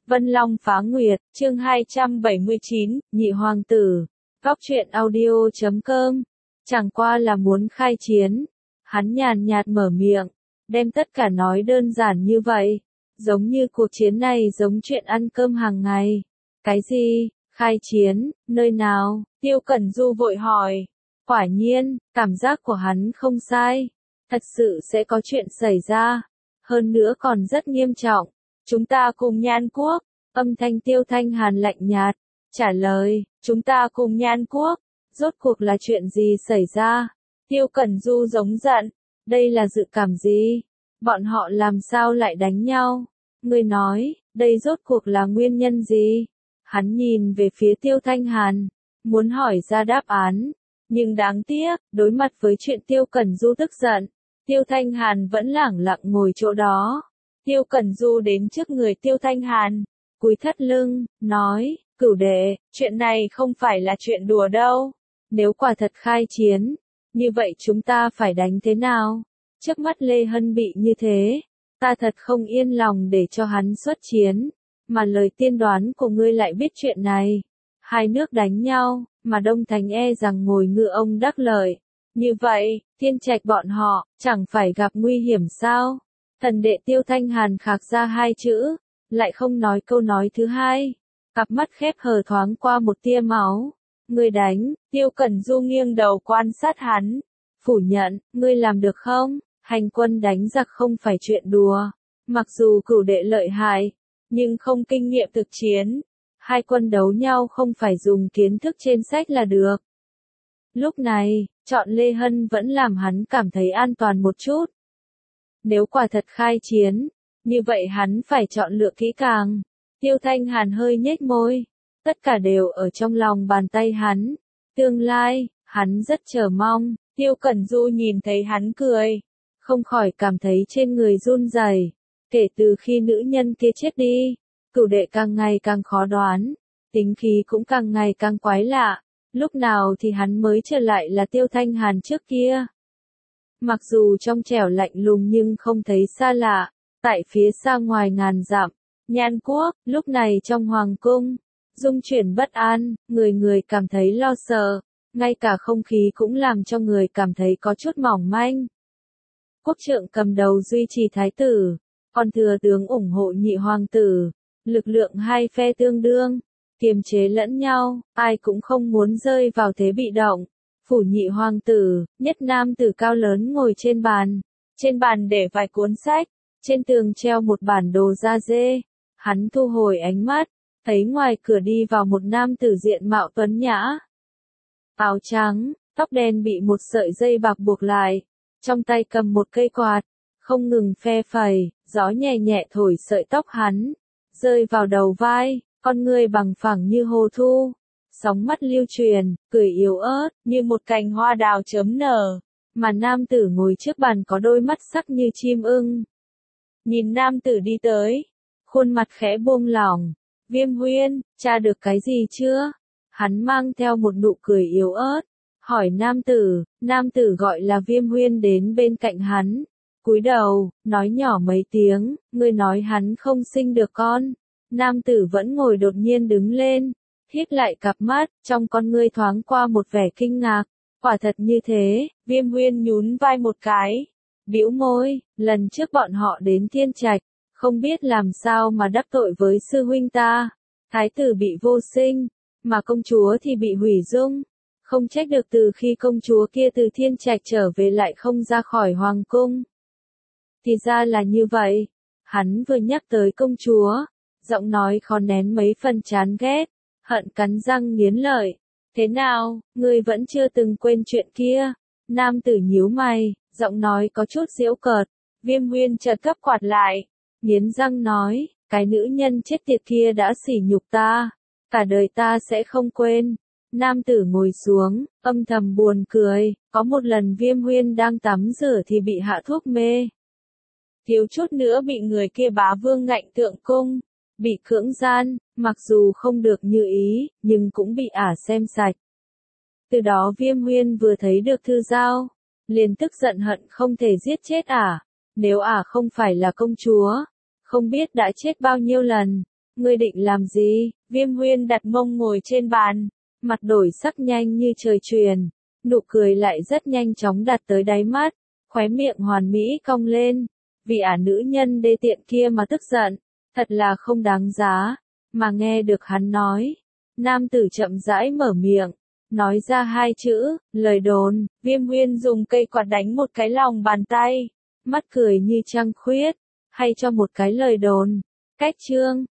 Vân Long Phá Nguyệt, chương 279, Nhị Hoàng tử. Góc truyện audio.com. Chẳng qua là muốn khai chiến. Hắn nhàn nhạt mở miệng, đem tất cả nói đơn giản như vậy. Giống như cuộc chiến này giống chuyện ăn cơm hàng ngày. Cái gì? Khai chiến? Nơi nào? Tiêu Cẩn Du vội hỏi. Quả nhiên, cảm giác của hắn không sai. Thật sự sẽ có chuyện xảy ra. Hơn nữa còn rất nghiêm trọng. Chúng ta cùng Nhan Quốc. Âm thanh Tiêu Thanh Hàn lạnh nhạt. Trả lời, chúng ta cùng Nhan Quốc. Rốt cuộc là chuyện gì xảy ra? Tiêu Cẩn Du giống giận. Đây là dự cảm gì? Bọn họ làm sao lại đánh nhau? Ngươi nói, đây rốt cuộc là nguyên nhân gì? Hắn nhìn về phía Tiêu Thanh Hàn. Muốn hỏi ra đáp án. Nhưng đáng tiếc, đối mặt với chuyện Tiêu Cẩn Du tức giận. Tiêu Thanh Hàn vẫn lẳng lặng ngồi chỗ đó. Tiêu Cẩn Du đến trước người Tiêu Thanh Hàn, cúi thắt lưng, nói, cửu đệ, chuyện này không phải là chuyện đùa đâu. Nếu quả thật khai chiến, như vậy chúng ta phải đánh thế nào? Trước mắt Lê Hân bị như thế, ta thật không yên lòng để cho hắn xuất chiến. Mà lời tiên đoán của ngươi lại biết chuyện này. Hai nước đánh nhau, mà Đông Thành e rằng ngồi ngựa ông đắc lợi. Như vậy, Thiên Trạch bọn họ, chẳng phải gặp nguy hiểm sao? Thần đệ Tiêu Thanh Hàn khạc ra hai chữ, lại không nói câu nói thứ hai. Cặp mắt khép hờ thoáng qua một tia máu. Ngươi đánh, Tiêu Cẩn Du nghiêng đầu quan sát hắn. Phủ nhận, ngươi làm được không? Hành quân đánh giặc không phải chuyện đùa. Mặc dù cửu đệ lợi hại, nhưng không kinh nghiệm thực chiến. Hai quân đấu nhau không phải dùng kiến thức trên sách là được. Lúc này, chọn Lê Hân vẫn làm hắn cảm thấy an toàn một chút. Nếu quả thật khai chiến, như vậy hắn phải chọn lựa kỹ càng. Tiêu Thanh Hàn hơi nhếch môi. Tất cả đều ở trong lòng bàn tay hắn. Tương lai, hắn rất chờ mong. Tiêu Cẩn Du nhìn thấy hắn cười. Không khỏi cảm thấy trên người run rẩy. Kể từ khi nữ nhân kia chết đi, cửu đệ càng ngày càng khó đoán. Tính khí cũng càng ngày càng quái lạ. Lúc nào thì hắn mới trở lại là Tiêu Thanh Hàn trước kia. Mặc dù trong trẻo lạnh lùng nhưng không thấy xa lạ. Tại phía xa ngoài ngàn dặm, Nhan Quốc, lúc này trong hoàng cung, dung chuyển bất an, người người cảm thấy lo sợ. Ngay cả không khí cũng làm cho người cảm thấy có chút mỏng manh. Quốc trượng cầm đầu duy trì thái tử, còn thừa tướng ủng hộ nhị hoàng tử. Lực lượng hai phe tương đương, kiềm chế lẫn nhau, ai cũng không muốn rơi vào thế bị động. Phủ nhị hoàng tử, nhất nam tử cao lớn ngồi trên bàn. Trên bàn để vài cuốn sách, trên tường treo một bản đồ da dê. Hắn thu hồi ánh mắt, thấy ngoài cửa đi vào một nam tử diện mạo tuấn nhã. Áo trắng, tóc đen bị một sợi dây bạc buộc lại, trong tay cầm một cây quạt, không ngừng phe phẩy, gió nhẹ nhẹ thổi sợi tóc hắn, rơi vào đầu vai, con người bằng phẳng như hồ thu. Sóng mắt lưu truyền, cười yếu ớt, như một cành hoa đào chớm nở. Mà nam tử ngồi trước bàn có đôi mắt sắc như chim ưng. Nhìn nam tử đi tới, khuôn mặt khẽ buông lỏng. Viêm Huyên, tra được cái gì chưa? Hắn mang theo một nụ cười yếu ớt, hỏi nam tử gọi là Viêm Huyên đến bên cạnh hắn. Cúi đầu, nói nhỏ mấy tiếng, ngươi nói hắn không sinh được con. Nam tử vẫn ngồi đột nhiên đứng lên. Hít lại cặp mắt, trong con ngươi thoáng qua một vẻ kinh ngạc. Quả thật như thế, Viêm Huyên nhún vai một cái. Bĩu môi, lần trước bọn họ đến Thiên Trạch, không biết làm sao mà đắc tội với sư huynh ta. Thái tử bị vô sinh, mà công chúa thì bị hủy dung. Không trách được từ khi công chúa kia từ Thiên Trạch trở về lại không ra khỏi hoàng cung. Thì ra là như vậy. Hắn vừa nhắc tới công chúa, giọng nói khó nén mấy phần chán ghét. Hận cắn răng nghiến lợi. Thế nào, ngươi vẫn chưa từng quên chuyện kia? Nam tử nhíu mày, giọng nói có chút giễu cợt. Viêm Huyên chợt gấp quạt lại, nghiến răng nói, cái nữ nhân chết tiệt kia đã sỉ nhục ta, cả đời ta sẽ không quên. Nam tử ngồi xuống, âm thầm buồn cười, có một lần Viêm Huyên đang tắm rửa thì bị hạ thuốc mê. Thiếu chút nữa bị người kia bá vương ngạnh tượng cung. Bị cưỡng gian, mặc dù không được như ý, nhưng cũng bị ả xem sạch. Từ đó Viêm Huyên vừa thấy được thư giao, liền tức giận hận không thể giết chết ả. Nếu ả không phải là công chúa, không biết đã chết bao nhiêu lần. Ngươi định làm gì? Viêm Huyên đặt mông ngồi trên bàn, mặt đổi sắc nhanh như trời truyền, nụ cười lại rất nhanh chóng đặt tới đáy mắt, khóe miệng hoàn mỹ cong lên, vì nữ nhân đê tiện kia mà tức giận, thật là không đáng giá, mà nghe được hắn nói. Nam tử chậm rãi mở miệng, nói ra hai chữ, lời đồn. Viêm Huyên dùng cây quạt đánh một cái lòng bàn tay, mắt cười như trăng khuyết, hay cho một cái lời đồn. Cách chương